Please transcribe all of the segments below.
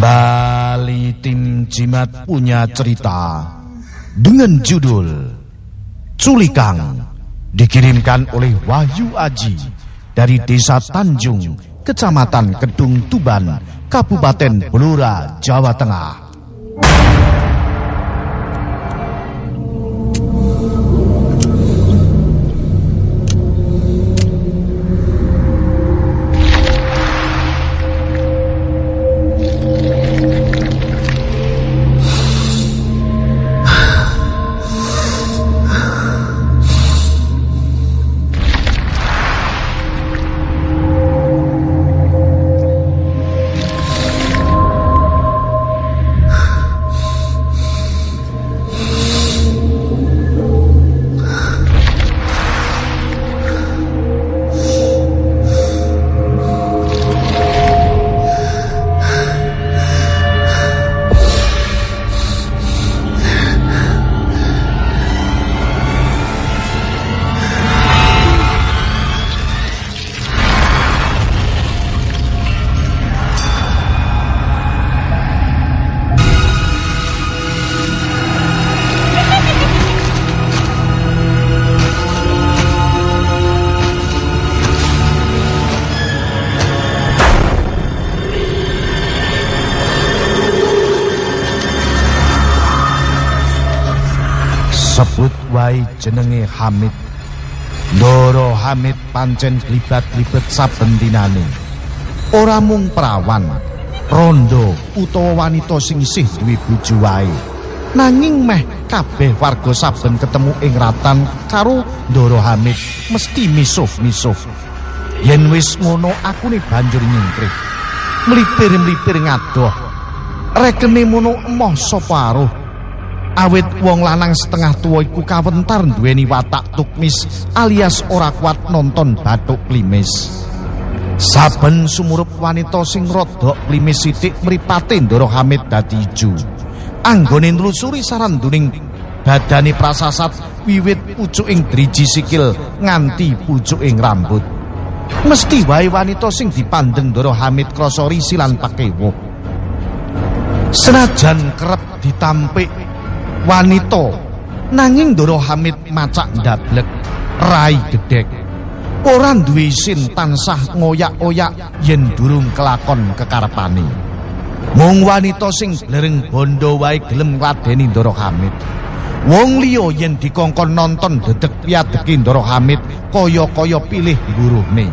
Kembali tim Jimat punya cerita dengan judul Culikan, dikirimkan oleh Wahyu Aji dari Desa Tanjung, Kecamatan Kedung Tuban, Kabupaten Blora, Jawa Tengah. Sebut wae jenenge Hamid. Ndoro Hamid pancen glibat-glibet saben dinane. Ora mung perawan, rondo utawa wanita sing isih duwe bojo wae. Nanging meh kabeh warga saben ketemu ing ratan karo Ndoro Hamid mesti misuh-misuh. Yen wis ngono akune banjur nyingkrih. Mlipir-mlipir ngadoh. Rekene mono emoh sapa aruh. Awit wong lanang setengah tuwa iku kawentar duweni watak tukmis alias ora kuat nonton bathuk klimis. Saben sumurup wanita sing rodok klimis sithik mripate Ndoro Hamid dadi ijo. Anggone nlusuri saranduning badane prasasat wiwit pucuking driji sikil nganti pucuking rambut. Mesti wae wanita sing dipandeng Ndoro Hamid krasa risi lan pakewo. Senajan kerep ditampik wanita, nanging Ndoro Hamid macak ndablek, rai gedhek. Ora duwe isin tansah ngoyak-oyak yen durung kelakon kekarepane. Mung wanita sing blereng bondo wae gelem ngladeni Ndoro Hamid. Wong liya yen dikongkon nonton dedeg piadeki Ndoro Hamid kaya-kaya pilih buruhne.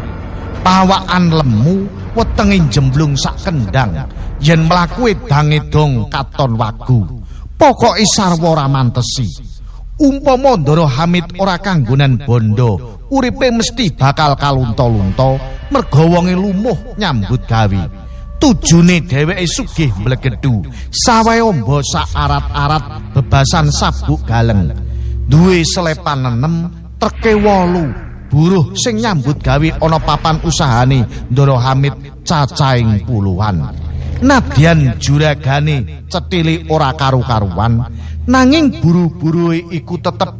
Pawakan lemu, wetenge jemblung sak kendang, yen mlaku edange dong katon wagu. Pokoke sarwa ora mantesi. Umpama Ndoro Hamid ora kanggonan bondo, uripe mesti bakal kalunta-lunta merga wonge lumuh nyambut gawe. Tujune dheweke sugih mblegedu, sawae amba sak arat-arat bebasan sabuk galeng. Duwe selepan 6, treke 8, buruh sing nyambut gawe ana papan usahane Ndoro Hamid cacahing puluhan. Nadyan juragane cetili ora karu-karuan, nanging buru-buruhe iku tetep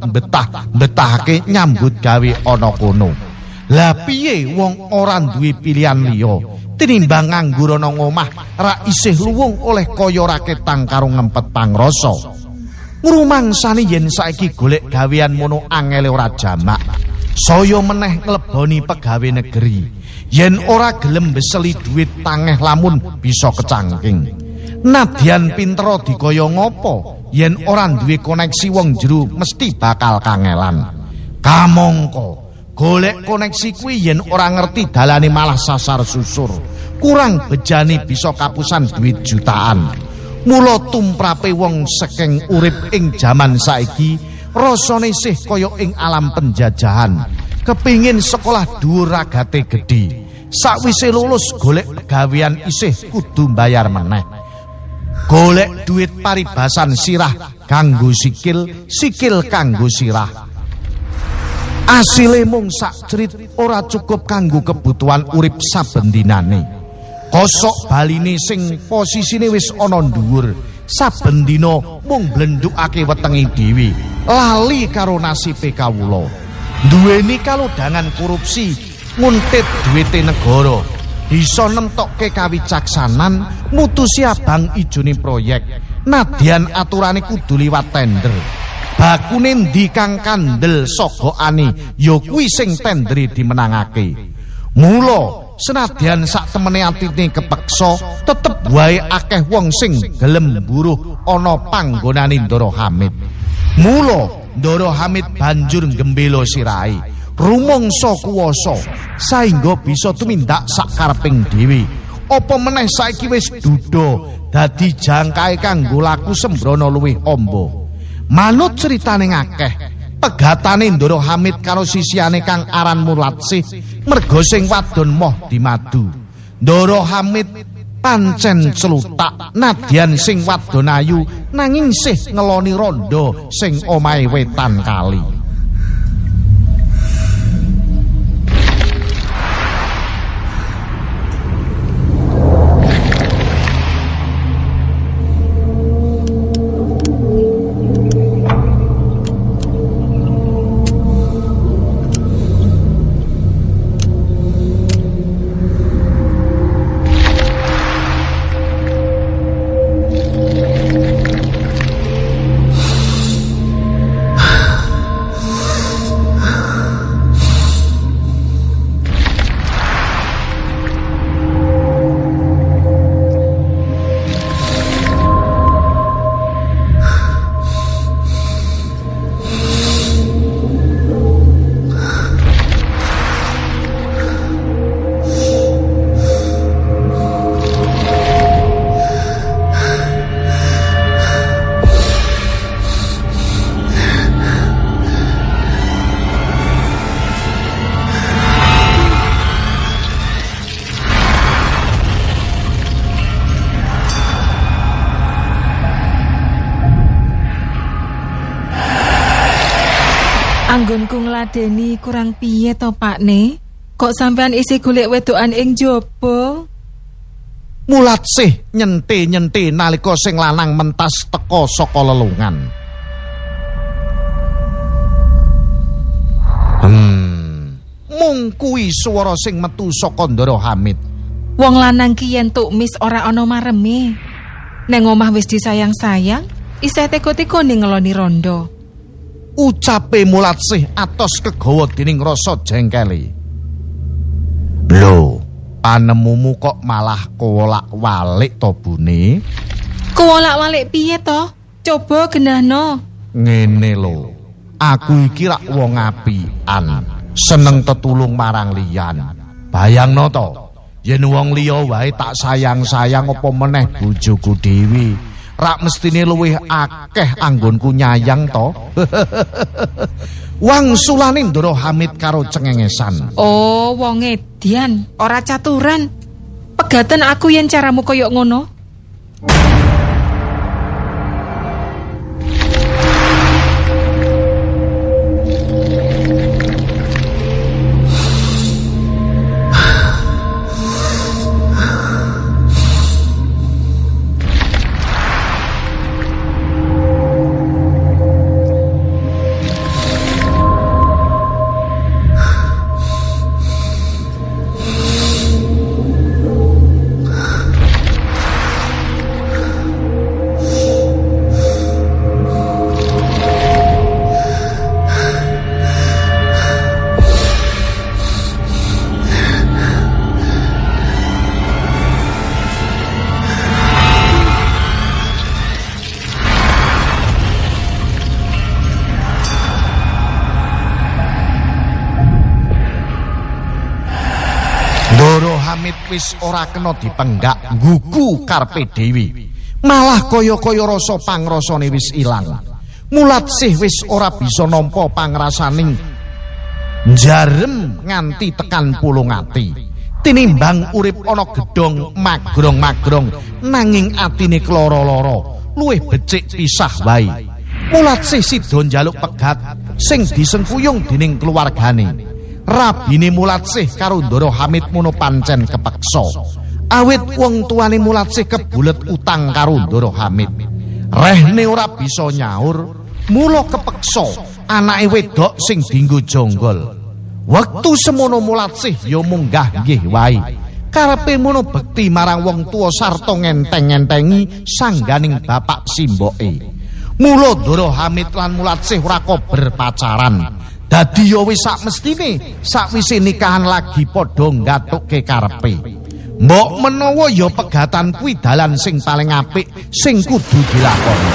betahake nyambut gawe ana kono. Lah piye wong ora duwe pilihan liya tinimbang nganggur ana ngomah ra isih luwung oleh kaya ora ketang karo ngempet pangrasa. Ngrumangsani yen saiki golek gawean mono angele ora jamak. Saya meneh ngleboni pegawe negeri. Yen ora gelem beseli duit tangeh lamun bisa kecangking. Nadyan pintera digaya ngopo, yen ora duwe koneksi wong jero mesti bakal kangelan. Kamangka golek koneksi kuwi yen ora ngerti dalane malah sasar susur. Kurang bejane bisa kapusan duit jutaan. Mula tumrape wong sekeng urip ing jaman saiki rasane isih kaya ing alam penjajahan. Kepingin sekolah dhuwur ragate gedhe. Sakwise lulus golek pegawean isih kudu mbayar meneh. Golek duit paribasan sirah kanggo sikil, sikil kanggo sirah. Asile mung sak cerit ora cukup kanggo kebutuhan urip saben dinane. Kosok baline sing posisine wis ana dhuwur, saben dina mung blendukake wetenge dhewe, lali karo nasibe kawula. Duweni kalodhangan korupsi, nguntit duwite negara. bisa nemtokke kawicaksanan mutusi abang ijone proyek nadyan aturane kudu liwat tender. Bakune ndi kang kandel sogokane ya kuwi sing tendere dimenangake. Mula senadyan sak temene atine kepeksa tetep wae akeh wong sing gelem mburuh ana panggonane Ndara Hamid. Mula Ndara Hamid banjur gembela sirahe rumangsa kuwasa saengga bisa tumindak sakareping dhewe. Apa meneh saiki wis duda dadi jangkae kanggo laku sembrono luwih amba. Manut critane akeh, pegatane Ndara Hamid karo sisihane kang aran Mulatsih merga sing wadon moh dimadu. Ndara Hamid pancen celutak nadyan sing wadon ayu nanging sih ngeloni rondo sing omahe wetan kali. Anggonku ngladeni kurang piye to Pakne? Kok sampean isih golek wedokan ing jaba? Mulatsih nyenti-nyenti nalika sing lanang mentas teka saka lelungan. Mung kuwi swara sing metu saka Ndara Hamid. Wong lanang ki yen tukmis ora ana mareme. Neng omah wis disayang-sayang, isih teko-teko ning ngeloni rondo. Ucape Mulatsih atos kegawa dening rasa jengkele. Lho, panemumu kok malah kowolak-walik to Bune? Kowolak-walik piye to? Coba genahno. Ngene lho. Aku iki rak wong apian, seneng tetulung marang liyan. Bayangno to, yen wong liya wae tak sayang-sayang apa meneh bojoku dhewe. Rak mestine luwih akeh anggonku nyayang to. Wangsulane Ndara Hamid karo cengengesan. Oh, wong edian, ora caturan. Pegaten aku yen caramu koyok ngono. Ndara Hamid wis ora kena dipenggak nggugu karepe dhewe. Malah kaya-kaya rasa pangrasane wis ilang. Mulatsih wis ora bisa nampa pangrasaning njarem nganti tekan pulung ati. Tinimbang urip ana gedhong magrong-magrong nanging atine kloro-loro, luwih becik pisah wae. Mulatsih sida njaluk pegat sing disengkuyung dening keluargane. Rabine Mulatsih karo Ndara Hamid mono pancen kepeksa. Awit wong tuane Mulatsih kebulet utang karo Ndara Hamid. Rehne ora bisa nyaur, mula kepeksa anake wedok sing dienggo jonggol. Wektu semono Mulatsih ya munggah nggih wae. karepe mono bekti marang wong tuwa sarta ngenteng-entengi sangganing bapak simboke. Mula Ndara Hamid lan Mulatsih ora kober pacaran. Dadi ya wis sakmestine sakwise nikahan lagi padha nggathukke karepe. Mbok menawa ya pegatan kuwi dalan sing paling apik sing kudu dilakoni.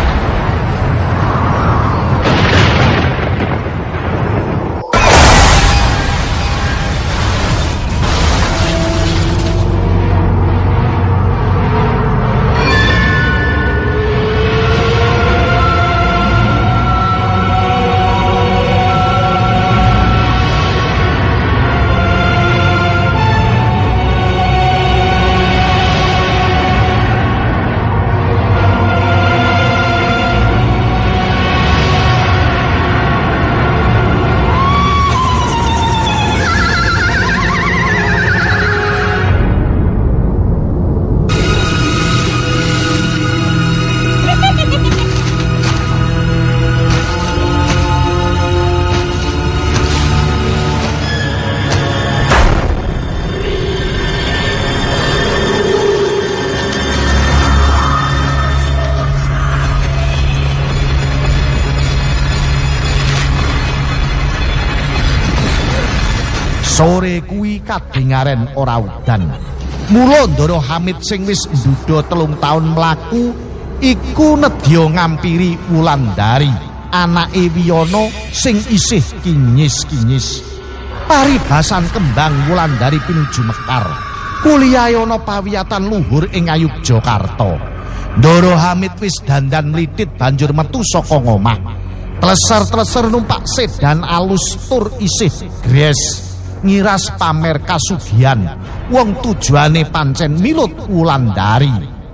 Sore kuwi kadingaren ora udan. Mula Ndara Hamid sing wis ndudha 3 taun mlaku iku nedya ngampiri Wulandari, anake Wiyana sing isih kinyis-kinyis. Paribasan kembang Wulandari pinuju Mekar. Kuliah ana pawiyatan luhur ing Ngayogyakarta. Ndara Hamid wis dandan mlitit banjur metu saka ngomah. Tleser-tleser numpak sedan alus tur isih gres. Ngiras pamer kasugihan wong tujuane pancen milut Wulandari.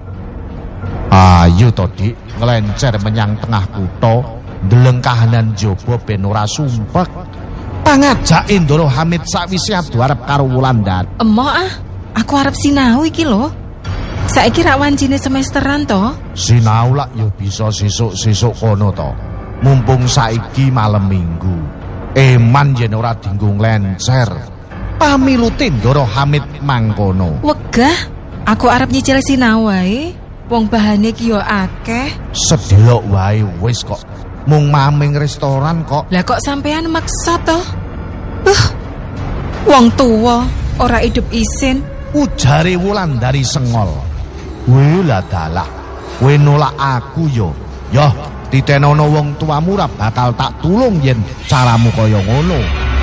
Ayo to Dik, nglencer menyang tengah kutha, ndeleng kahanan jaba ben ora sumpek. Pangajake Ndara Hamid sakwise adu arep karo Wulandari. Emoh aku arep sinau iki lho. Saiki rak wancine semesteran to? Sinau lak ya bisa sesuk-sesuk kono to. Mumpung saiki malam Minggu. Eman yen ora dinggo nglencer. Pamilute Ndara Hamid mangkono. Wegah, aku arep nyicil sinau wae. Wong bahane ki yo akeh. Sedelok wae wis kok. Mung maming restoran kok. Lah kok sampean maksa to? Wong tuwa ora hidup isin. Ujare Wulandari sengol. Kowe lah dalah. Kowe nolak aku yo. Yoh, titenono wong tuamu ora bakal tak tulung yen caramu kaya ngono.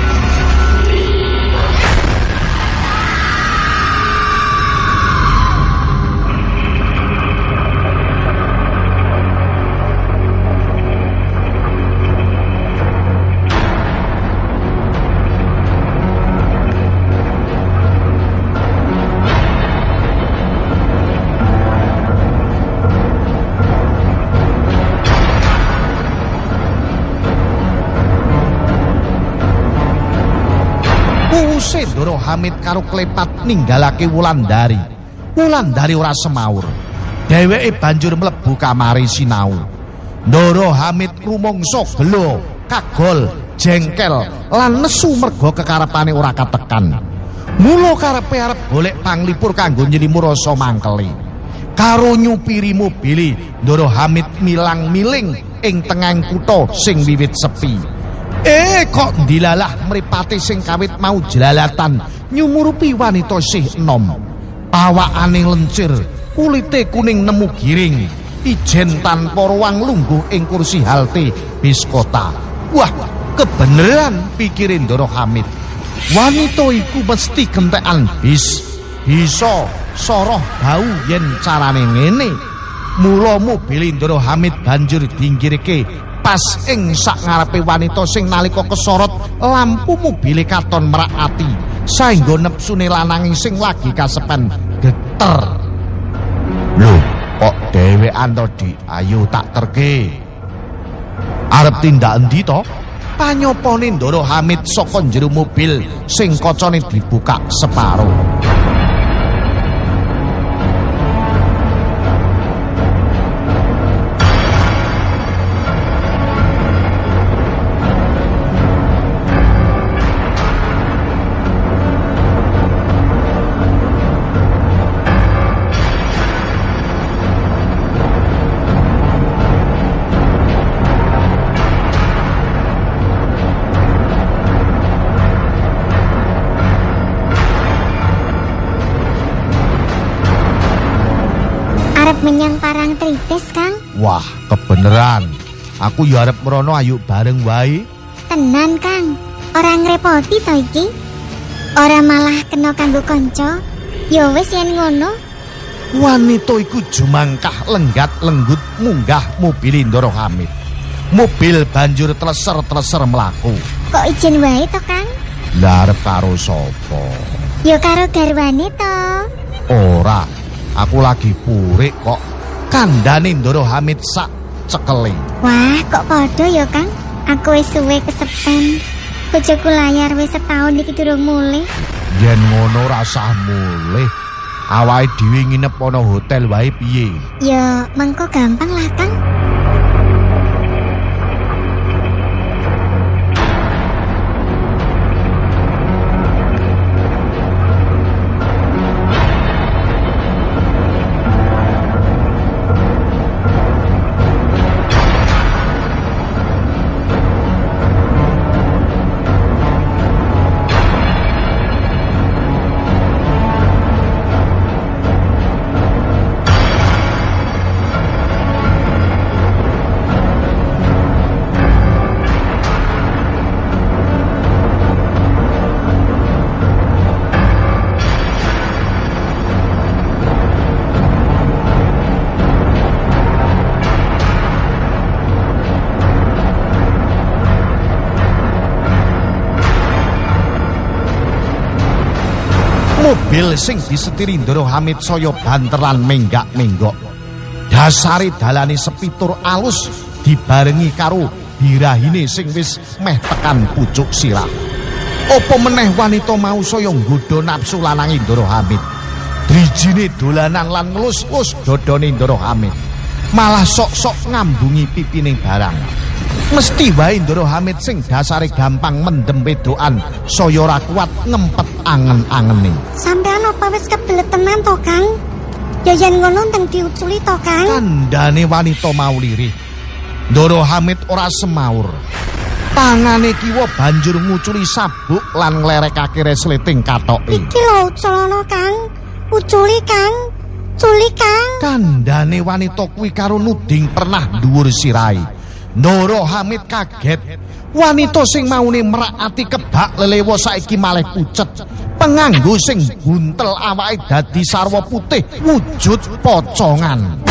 Ndara Hamid karo klepat ninggalake Wulandari. Wulandari ora semaur. Dheweke banjur mlebu kamare sinau. Ndara Hamid rumangsa gelo, kagol, jengkel lan nesu merga kekarepane ora katekan. Mula karepe arep golek panglipur kanggo nyelimur rasa mangkeli. Karo nyupiri mobile, Ndara Hamid milang-miling ing tengahing kutha sing wiwit sepi. Kok dilalah mripate sing kawit mau jelalatan nyumurupi wanita sih enom. Awakane lencir, kulite kuning nemu giring, ijen tanpa ruang lungguh ing kursi halte bis kota. Wah, kebeneran pikirin Ndara Hamid. Wanita iku mesti gentekan bis. Bisa soroh bau yen carane ngene. Mula mobil Ndara Hamid banjur dinggirke pas ing sak ngarepe wanita sing nalika kesorot lampu mobile katon merakati saengga nepsune lananging sing lagi kasepen geter. Lho, kok dhewean to, Dik? Ayo tak terke. Arep tindak endi to? Panyopane Ndara Hamid saka jero mobil sing kacane dibuka separo. menyang Parangtritis, Kang. Wah, kebeneran. Aku ya arep mrono ayo bareng wae. Tenan, Kang. Ora ngrepoti to iki? Ora malah kena kanggo kanca. Ya wis yen ngono. Wanita iku jumangkah lenggat-lenggut munggah mobil Ndara Hamid. Mobil banjur tleser-tleser mlaku. Kok izin wae to, Kang? Lah arep karo sapa? Ya karo garwane to. Ora, aku lagi purik kok. Kandhane Ndara Hamid sak cekele. Wah, kok padha ya, Kang? Aku wis suwe kesepen. Bojoku layar wis setahun iki durung mulih. Yen ngono rasah mulih. Awake dhewe nginep ana hotel wae piye? Ya, mengko gampang lah, Kang. Mobil sing disetiri Ndara Hamid saya banter lan menggak-menggok. Dasare dalane sepitur alus dibarengi karo birahine sing wis meh tekan pucuk sirah. Apa meneh wanita mau saya nggodha nafsu lanange Ndara Hamid. Drijine dolanan lan ngelus-elus dodone Ndara Hamid. Malah sok-sok ngambungi pipine barang. Mesti wae Ndara Hamid sing dasare gampang mendem wedokan saya ora kuat ngempet angen-angene. Sampean apa wis kebelet tenan to, Kang? Ya yen ngono teng diuculi to, Kang. Kandhane wanita mau lirih. Ndara Hamid ora semaur. Tangane kiwa banjur nguculi sabuk lan nglerekake resleting kathoke. Iki lho uculana, Kang. Uculi, Kang. Culi, Kang. Kandhane wanita kuwi karo nuding pernah dhuwur sirahe. Ndara Hamid kaget. Wanita sing maune merakati kebak lelewa saiki malih pucet. Penganggo sing buntel awake dadi sarwa putih wujud pocongan.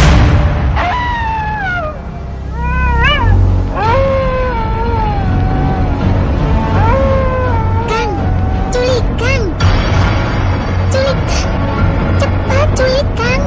Kang, culik, Kang. Culik. Cepat culik, Kang.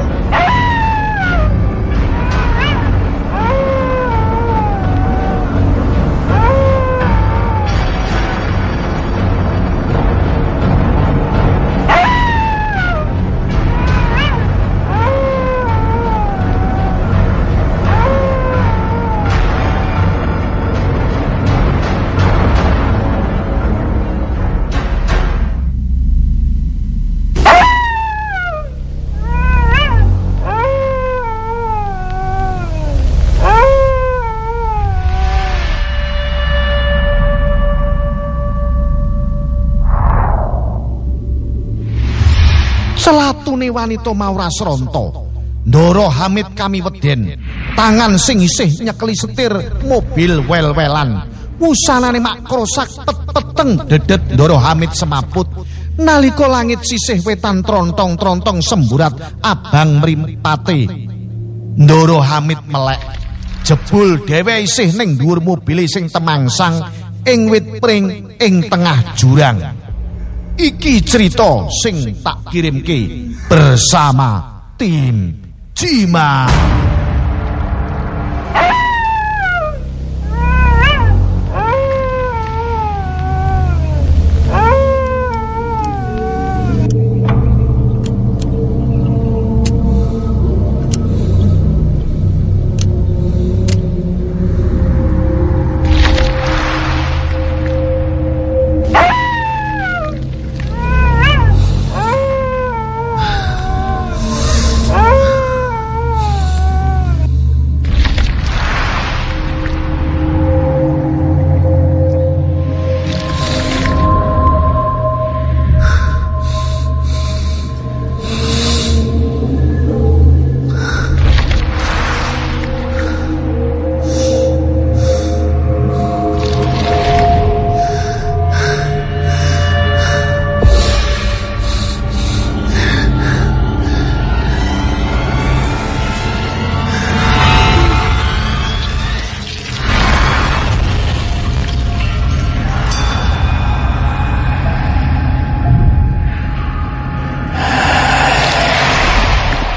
Selatune wanita mau rasronto. Ndara Hamid kamiweden. Tangan sing isih nyekeli setir mobil wel-welan. Wusanane mak krosak peteng dedet Ndara Hamid semaput. Nalika langit sisih wetan trontong-trontong semburat abang mrimpate. Ndara Hamid melek. Jebul dhewe isih ning dhuwur mobile sing temangsang ing wit pring ing tengah jurang. Iki cerita sing tak kirimke bersama tim Cimat.